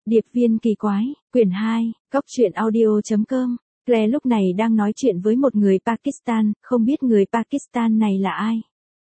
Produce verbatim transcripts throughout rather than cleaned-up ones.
Điệp viên kỳ quái, quyển hai, góc truyện audio.com. Claire lúc này đang nói chuyện với một người Pakistan, không biết người Pakistan này là ai.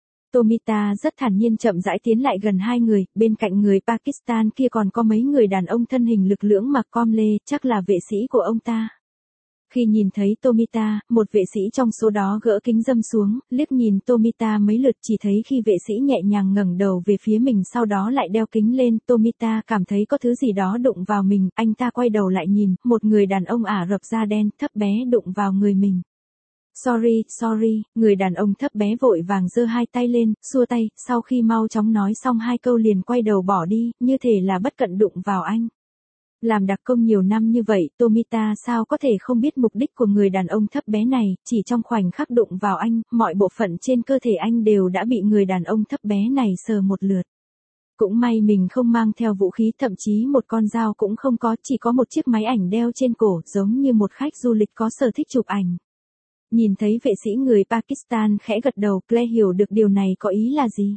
Tomita rất thản nhiên chậm rãi tiến lại gần hai người, bên cạnh người Pakistan kia còn có mấy người đàn ông thân hình lực lưỡng mặc com lê, chắc là vệ sĩ của ông ta. Khi nhìn thấy Tomita, một vệ sĩ trong số đó gỡ kính râm xuống, liếc nhìn Tomita mấy lượt, chỉ thấy khi vệ sĩ nhẹ nhàng ngẩng đầu về phía mình sau đó lại đeo kính lên, Tomita cảm thấy có thứ gì đó đụng vào mình, anh ta quay đầu lại nhìn, một người đàn ông Ả Rập da đen, thấp bé đụng vào người mình. Sorry, sorry, người đàn ông thấp bé vội vàng giơ hai tay lên, xua tay, sau khi mau chóng nói xong hai câu liền quay đầu bỏ đi, như thể là bất cẩn đụng vào anh. Làm đặc công nhiều năm như vậy, Tomita sao có thể không biết mục đích của người đàn ông thấp bé này, chỉ trong khoảnh khắc đụng vào anh, mọi bộ phận trên cơ thể anh đều đã bị người đàn ông thấp bé này sờ một lượt. Cũng may mình không mang theo vũ khí, thậm chí một con dao cũng không có, chỉ có một chiếc máy ảnh đeo trên cổ, giống như một khách du lịch có sở thích chụp ảnh. Nhìn thấy vệ sĩ người Pakistan khẽ gật đầu, Claire hiểu được điều này có ý là gì.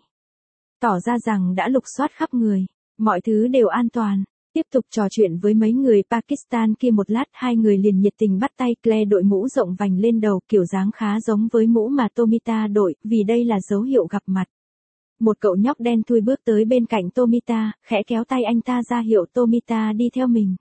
Tỏ ra rằng đã lục soát khắp người, mọi thứ đều an toàn. Tiếp tục trò chuyện với mấy người Pakistan kia một lát, hai người liền nhiệt tình bắt tay. Claire đội mũ rộng vành lên đầu, kiểu dáng khá giống với mũ mà Tomita đội, vì đây là dấu hiệu gặp mặt. Một cậu nhóc đen thui bước tới bên cạnh Tomita, khẽ kéo tay anh ta ra hiệu Tomita đi theo mình.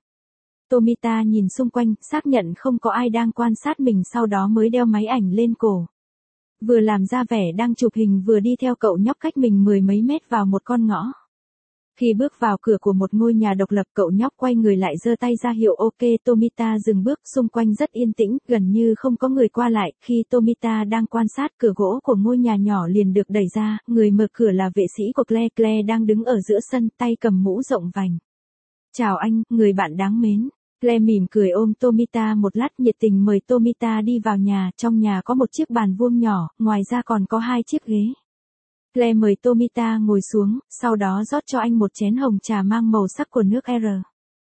Tomita nhìn xung quanh, xác nhận không có ai đang quan sát mình, sau đó mới đeo máy ảnh lên cổ. Vừa làm ra vẻ đang chụp hình vừa đi theo cậu nhóc cách mình mười mấy mét vào một con ngõ. Khi bước vào cửa của một ngôi nhà độc lập, cậu nhóc quay người lại giơ tay ra hiệu ok. Tomita dừng bước, xung quanh rất yên tĩnh, gần như không có người qua lại. Khi Tomita đang quan sát, cửa gỗ của ngôi nhà nhỏ liền được đẩy ra, người mở cửa là vệ sĩ của Claire. Claire đang đứng ở giữa sân, tay cầm mũ rộng vành. Chào anh, người bạn đáng mến. Claire mỉm cười ôm Tomita một lát, nhiệt tình mời Tomita đi vào nhà. Trong nhà có một chiếc bàn vuông nhỏ, ngoài ra còn có hai chiếc ghế. Claire mời Tomita ngồi xuống, sau đó rót cho anh một chén hồng trà mang màu sắc của nước R.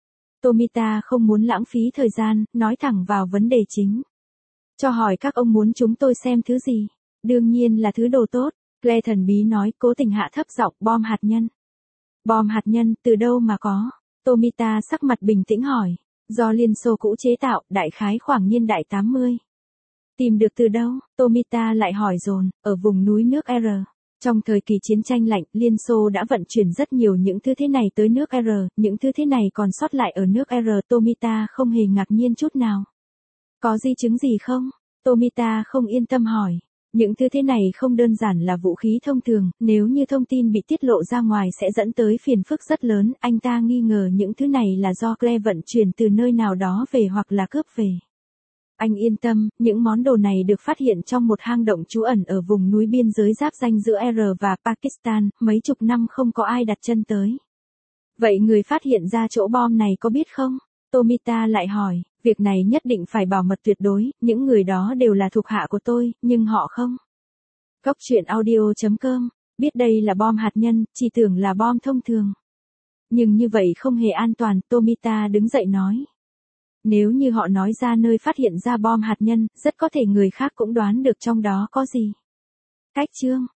Tomita không muốn lãng phí thời gian, nói thẳng vào vấn đề chính. Cho hỏi các ông muốn chúng tôi xem thứ gì? Đương nhiên là thứ đồ tốt. Claire thần bí nói, cố tình hạ thấp giọng, bom hạt nhân. Bom hạt nhân, từ đâu mà có? Tomita sắc mặt bình tĩnh hỏi. Do Liên Xô cũ chế tạo, đại khái khoảng niên đại tám mươi. Tìm được từ đâu? Tomita lại hỏi dồn, ở vùng núi nước R. Trong thời kỳ chiến tranh lạnh, Liên Xô đã vận chuyển rất nhiều những thứ thế này tới nước R, những thứ thế này còn sót lại ở nước R. Tomita không hề ngạc nhiên chút nào. Có di chứng gì không? Tomita không yên tâm hỏi. Những thứ thế này không đơn giản là vũ khí thông thường, nếu như thông tin bị tiết lộ ra ngoài sẽ dẫn tới phiền phức rất lớn. Anh ta nghi ngờ những thứ này là do Claire vận chuyển từ nơi nào đó về hoặc là cướp về. Anh yên tâm, những món đồ này được phát hiện trong một hang động trú ẩn ở vùng núi biên giới giáp ranh giữa R và Pakistan, mấy chục năm không có ai đặt chân tới. Vậy người phát hiện ra chỗ bom này có biết không? Tomita lại hỏi, việc này nhất định phải bảo mật tuyệt đối, những người đó đều là thuộc hạ của tôi, nhưng họ không. Góc truyện audio.com, biết đây là bom hạt nhân, chỉ tưởng là bom thông thường. Nhưng như vậy không hề an toàn, Tomita đứng dậy nói. Nếu như họ nói ra nơi phát hiện ra bom hạt nhân, rất có thể người khác cũng đoán được trong đó có gì. Cách chương